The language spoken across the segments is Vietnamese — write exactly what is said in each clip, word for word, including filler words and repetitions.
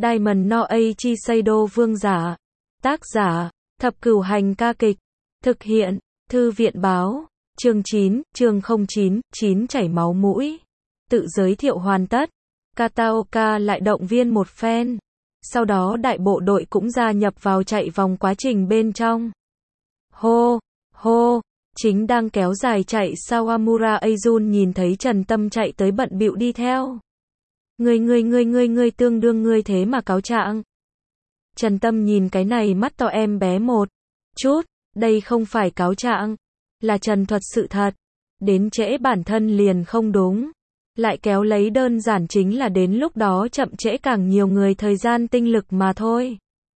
Diamond no Eiichi Seido vương giả. Tác giả, Thập Cửu Hành ca kịch. Thực hiện, Thư viện báo. Chương chín, chương không chín, chín chảy máu mũi. Tự giới thiệu hoàn tất. Kataoka lại động viên một phen. Sau đó đại bộ đội cũng gia nhập vào chạy vòng quá trình bên trong. Hô, hô, chính đang kéo dài chạy Sawamura Eijun nhìn thấy Trần Tâm chạy tới bận bịu đi theo. Ngươi ngươi ngươi ngươi ngươi tương đương ngươi thế mà cáo trạng. Trần Tâm nhìn cái này mắt to em bé một chút, đây không phải cáo trạng, là trần thuật sự thật. Đến trễ bản thân liền không đúng. Lại kéo lấy đơn giản chính là đến lúc đó chậm trễ càng nhiều người thời gian tinh lực mà thôi.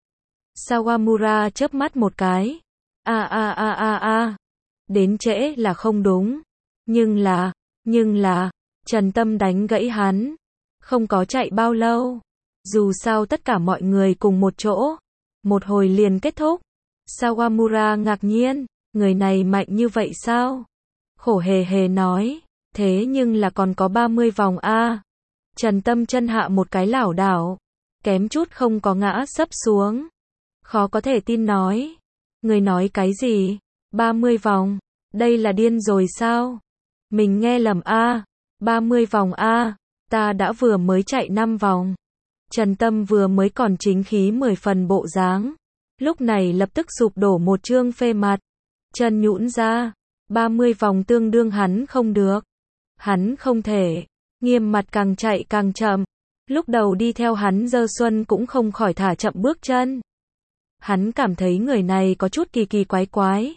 Sawamura chớp mắt một cái. A a a a a. Đến trễ là không đúng. Nhưng là, nhưng là, Trần Tâm đánh gãy hắn. Không có chạy bao lâu. Dù sao tất cả mọi người cùng một chỗ. Một hồi liền kết thúc. Sawamura ngạc nhiên. Người này mạnh như vậy sao? Khổ hề hề nói. Thế nhưng là còn có ba mươi vòng a. Trần Tâm chân hạ một cái lảo đảo. Kém chút không có ngã sấp xuống. Khó có thể tin nói. Người nói cái gì? ba mươi vòng. Đây là điên rồi sao? Mình nghe lầm a. ba mươi vòng a. Ta đã vừa mới chạy năm vòng. Trần Tâm vừa mới còn chính khí mười phần bộ dáng. Lúc này lập tức sụp đổ một trương phê mặt. Chân nhũn ra. ba mươi vòng tương đương hắn không được. Hắn không thể. Nghiêm mặt càng chạy càng chậm. Lúc đầu đi theo hắn Dơ Xuân cũng không khỏi thả chậm bước chân. Hắn cảm thấy người này có chút kỳ kỳ quái quái.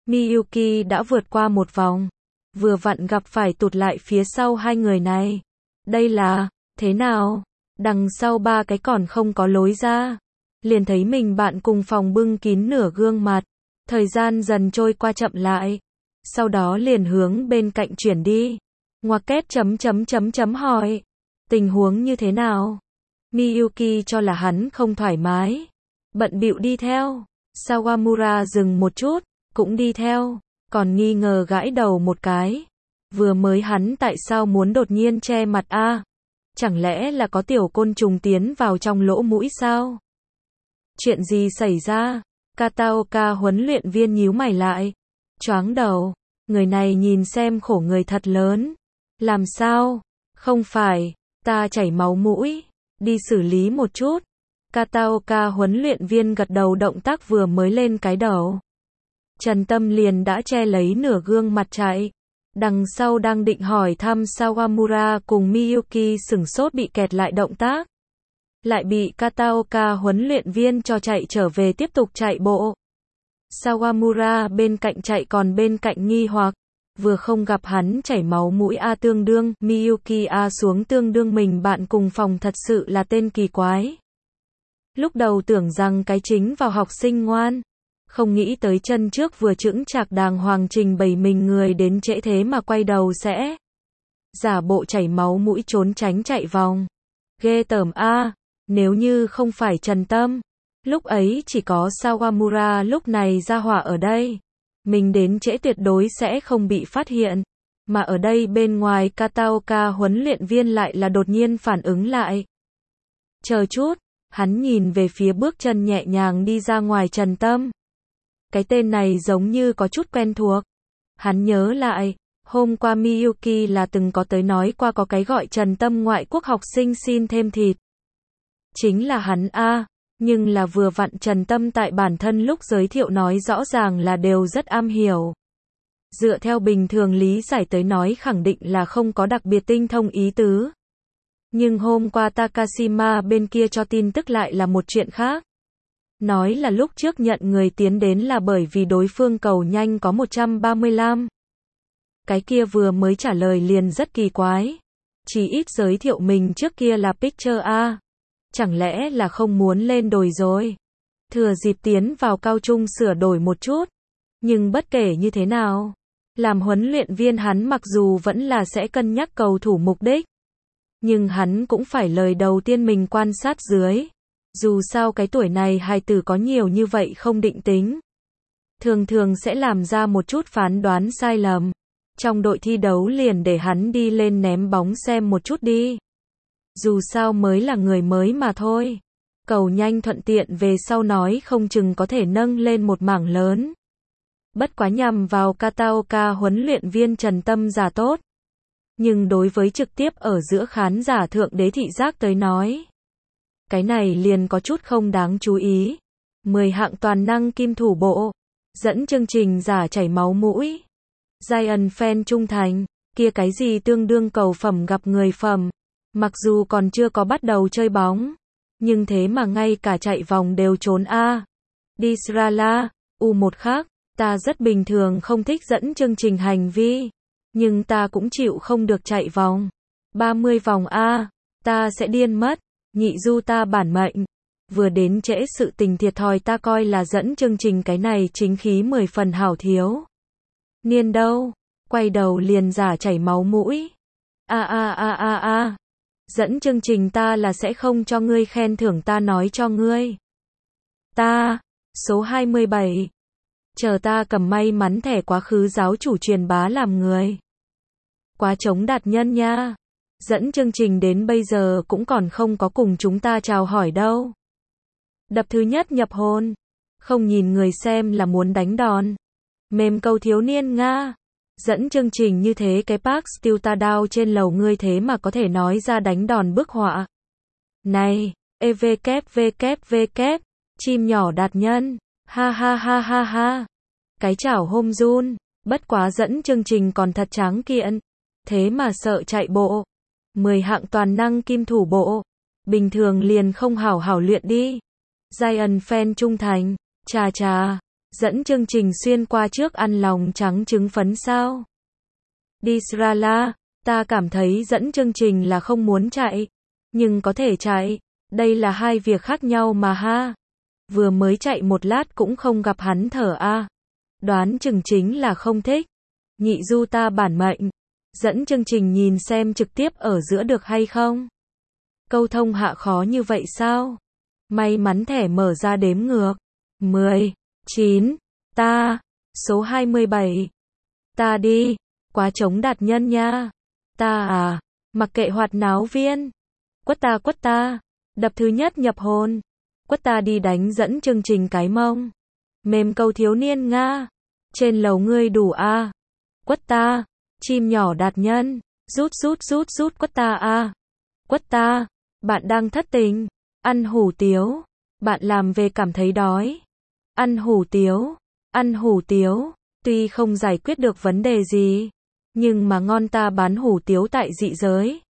Miyuki đã vượt qua một vòng. Vừa vặn gặp phải tụt lại phía sau hai người này. Đây là, thế nào? Đằng sau ba cái còn không có lối ra. Liền thấy mình bạn cùng phòng bưng kín nửa gương mặt. Thời gian dần trôi qua chậm lại. Sau đó liền hướng bên cạnh chuyển đi. Ngoặc kép chấm chấm chấm chấm hỏi. Tình huống như thế nào? Miyuki cho là hắn không thoải mái. Bận bịu đi theo. Sawamura dừng một chút. Cũng đi theo. Còn nghi ngờ gãi đầu một cái. Vừa mới hắn tại sao muốn đột nhiên che mặt a? Chẳng lẽ là có tiểu côn trùng tiến vào trong lỗ mũi sao? Chuyện gì xảy ra? Kataoka huấn luyện viên nhíu mày lại. Choáng đầu. Người này nhìn xem khổ người thật lớn. Làm sao? Không phải. Ta chảy máu mũi. Đi xử lý một chút. Kataoka huấn luyện viên gật đầu động tác vừa mới lên cái đầu. Trần Tâm liền đã che lấy nửa gương mặt chạy. Đằng sau đang định hỏi thăm Sawamura cùng Miyuki sửng sốt bị kẹt lại động tác. Lại bị Kataoka huấn luyện viên cho chạy trở về tiếp tục chạy bộ. Sawamura bên cạnh chạy còn bên cạnh nghi hoặc. Vừa không gặp hắn chảy máu mũi a tương đương, Miyuki a xuống tương đương mình bạn cùng phòng thật sự là tên kỳ quái. Lúc đầu tưởng rằng cái chính vào học sinh ngoan. Không nghĩ tới chân trước vừa chững chạc đàng hoàng trình bày mình người đến trễ thế mà quay đầu sẽ giả bộ chảy máu mũi trốn tránh chạy vòng. Ghê tởm a. Nếu như không phải Trần Tâm, lúc ấy chỉ có Sawamura lúc này ra hỏa ở đây, mình đến trễ tuyệt đối sẽ không bị phát hiện. Mà ở đây bên ngoài Kataoka huấn luyện viên lại là đột nhiên phản ứng lại. Chờ chút, hắn nhìn về phía bước chân nhẹ nhàng đi ra ngoài Trần Tâm. Cái tên này giống như có chút quen thuộc. Hắn nhớ lại, hôm qua Miyuki là từng có tới nói qua có cái gọi Trần Tâm ngoại quốc học sinh xin thêm thịt. Chính là hắn a, nhưng là vừa vặn Trần Tâm tại bản thân lúc giới thiệu nói rõ ràng là đều rất am hiểu. Dựa theo bình thường lý giải tới nói khẳng định là không có đặc biệt tinh thông ý tứ. Nhưng hôm qua Takashima bên kia cho tin tức lại là một chuyện khác. Nói là lúc trước nhận người tiến đến là bởi vì đối phương cầu nhanh có một trăm ba mươi lăm. Cái kia vừa mới trả lời liền rất kỳ quái. Chỉ ít giới thiệu mình trước kia là Picture A. Chẳng lẽ là không muốn lên đồi rồi? Thừa dịp tiến vào cao trung sửa đổi một chút. Nhưng bất kể như thế nào, làm huấn luyện viên hắn mặc dù vẫn là sẽ cân nhắc cầu thủ mục đích. Nhưng hắn cũng phải lời đầu tiên mình quan sát dưới. Dù sao cái tuổi này hài tử có nhiều như vậy không định tính. Thường thường sẽ làm ra một chút phán đoán sai lầm. Trong đội thi đấu liền để hắn đi lên ném bóng xem một chút đi. Dù sao mới là người mới mà thôi. Cầu nhanh thuận tiện về sau nói không chừng có thể nâng lên một mảng lớn. Bất quá nhằm vào Kataoka huấn luyện viên Trần Tâm giả tốt. Nhưng đối với trực tiếp ở giữa khán giả thượng đế thị giác tới nói, cái này liền có chút không đáng chú ý. mười hạng toàn năng kim thủ bộ, dẫn chương trình giả chảy máu mũi. Giant fan trung thành, kia cái gì tương đương cầu phẩm gặp người phẩm. Mặc dù còn chưa có bắt đầu chơi bóng, nhưng thế mà ngay cả chạy vòng đều trốn a. Disrala, u một khác, ta rất bình thường không thích dẫn chương trình hành vi, nhưng ta cũng chịu không được chạy vòng. ba mươi vòng a, ta sẽ điên mất. Nhị du ta bản mệnh. Vừa đến trễ sự tình thiệt thòi ta coi là dẫn chương trình cái này chính khí mười phần hảo thiếu. Niên đâu, quay đầu liền giả chảy máu mũi. A a a a a. Dẫn chương trình ta là sẽ không cho ngươi khen thưởng ta nói cho ngươi. Ta, số hai mươi bảy. Chờ ta cầm may mắn thẻ quá khứ giáo chủ truyền bá làm người. Quá chống đạt nhân nha. Dẫn chương trình đến bây giờ cũng còn không có cùng chúng ta chào hỏi đâu. Đập thứ nhất nhập hồn. Không nhìn người xem là muốn đánh đòn. Mềm câu thiếu niên Nga. Dẫn chương trình như thế cái Park Steel ta đao trên lầu ngươi thế mà có thể nói ra đánh đòn bức họa. Này, e vê kép vê kép vê kép, chim nhỏ đạt nhân. Ha ha ha ha ha. Cái chảo hôm run. Bất quá dẫn chương trình còn thật tráng kiện. Thế mà sợ chạy bộ. mười hạng toàn năng kim thủ bộ. Bình thường liền không hảo hảo luyện đi. Giant fan trung thành. Chà chà. Dẫn chương trình xuyên qua trước ăn lòng trắng trứng phấn sao. Disrala, ta cảm thấy dẫn chương trình là không muốn chạy. Nhưng có thể chạy. Đây là hai việc khác nhau mà ha. Vừa mới chạy một lát cũng không gặp hắn thở a. Đoán chừng chính là không thích. Nhị du ta bản mệnh. Dẫn chương trình nhìn xem trực tiếp ở giữa được hay không? Câu thông hạ khó như vậy sao? May mắn thẻ mở ra đếm ngược. mười, chín, ta, số hai mươi bảy. Ta đi, quá chống đạt nhân nha. Ta à, mặc kệ hoạt náo viên. Quất ta quất ta, đập thứ nhất nhập hồn. Quất ta đi đánh dẫn chương trình cái mông. Mềm câu thiếu niên Nga. Trên lầu ngươi đủ a. Quất ta. Chim nhỏ đạt nhân, rút rút rút rút quất ta a. Quất ta, bạn đang thất tình, ăn hủ tiếu, bạn làm về cảm thấy đói. Ăn hủ tiếu, ăn hủ tiếu, tuy không giải quyết được vấn đề gì, nhưng mà ngon ta bán hủ tiếu tại dị giới.